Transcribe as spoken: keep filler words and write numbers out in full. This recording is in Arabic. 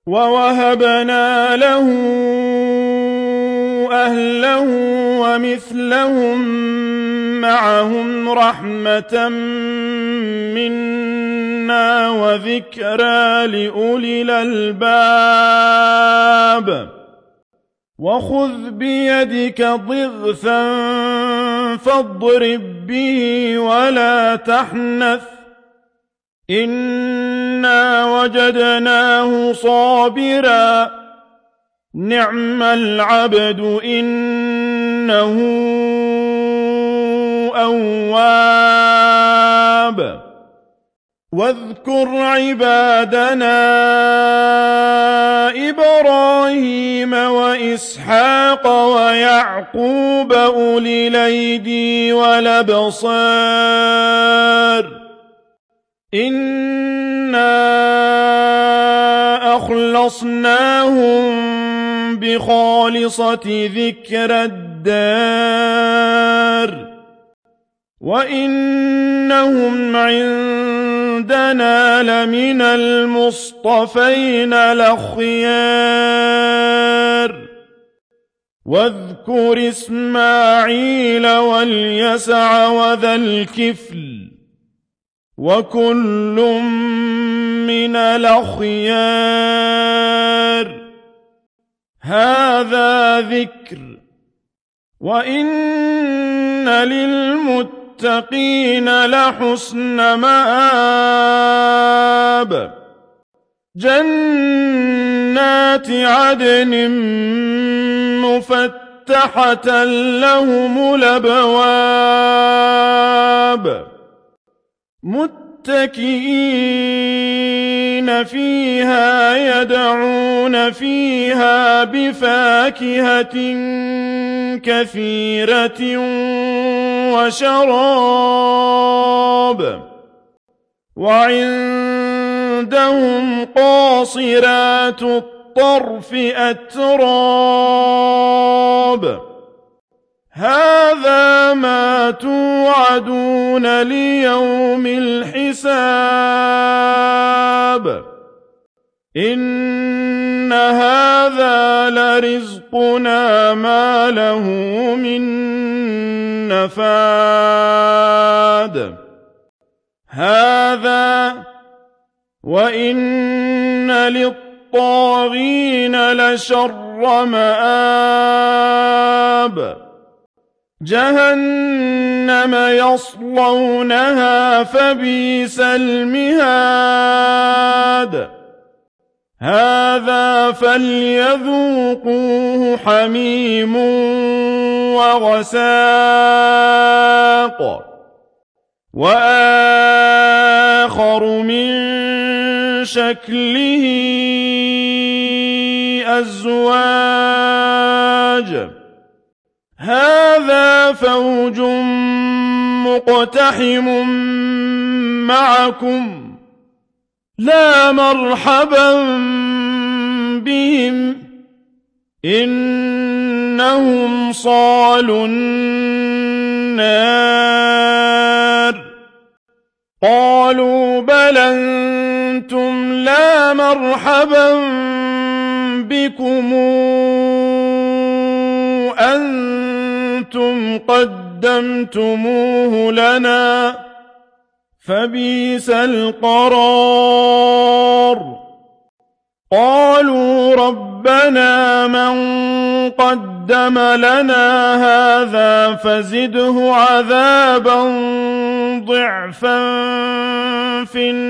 وَوَهَبْنَا لَهُ أَهْلَهُ وَمِثْلَهُم مَّعَهُمْ رَحْمَةً مِّنَّا وَذِكْرَىٰ لِأُولِي الْأَلْبَابِ وَخُذْ بِيَدِكَ ضِغْثًا فَاضْرِب بِّهِ وَلَا تَحْنَثْ إِنَّا وَجَدْنَاهُ صَابِرًا نِّعْمَ الْعَبْدُ إِنَّهُ أَوَّابٌ وَاذْكُرْ عِبَادَنَا إِبْرَاهِيمَ وَإِسْحَاقَ وَيَعْقُوبَ أُولِي الْأَيْدِي وَالْأَبْصَارِ إِنَّا أَخْلَصْنَاهُم بِخَالِصَةٍ ذِكْرَى الدَّارِ وَإِنَّهُمْ عِندَنَا لَمِنَ الْمُصْطَفَيْنَ الْأَخْيَارِ وَاذْكُرِ إِسْمَاعِيلَ وَالْيَسَعَ وَذَا الْكِفْلِ وَكُلٌّ مِّنَ الْأَخْيَارِ هَذَا ذِكْرٌ وَإِنَّ لِلْمُتَّقِينَ لَحُسْنَ مَآبٍ جَنَّاتِ عَدْنٍ مُّفَتَّحَةً لَّهُمُ الْأَبْوَابُ مُتَّكِئِينَ فِيهَا يَدْعُونَ فِيهَا بِفَاكِهَةٍ كَثِيرَةٍ وَشَرَابٍ وَعِندَهُمْ قَاصِرَاتُ الطَّرْفِ أَتْرَابٌ هَذَا مَا تُوعَدُونَ لِيَوْمِ الْحِسَابِ إِنَّ هَذَا لَرِزْقُنَا مَا لَهُ مِن نَّفَادٍ هَذَا وَإِنَّ لِلطَّاغِينَ لَشَرَّ مَآبٍ جَهَنَّمَ يَصْلَوْنَهَا فَبِئْسَ الْمِهَادُ هَذَا فَلْيَذُوقُوهُ حَمِيمٌ وَغَسَّاقٌ وَآخَرُ مِن شَكْلِهِ أَزْوَاجٌ هَذَا فَوْجٌ مُقْتَحِمٌ مَّعَكُمْ لَا مَرْحَبًا بِهِمْ إِنَّهُمْ صَالُو النَّارِ قَالُوا بَلْ أَنتُمْ لَا مَرْحَبًا بِكُمْ أَنتُمْ قَدَّمْتُمُوهُ لَنَا فَبِئْسَ الْقَرَارُ قَالُوا رَبَّنَا مَن قَدَّمَ لَنَا هَٰذَا فَزِدْهُ عَذَابًا ضِعْفًا فِي النَّارِ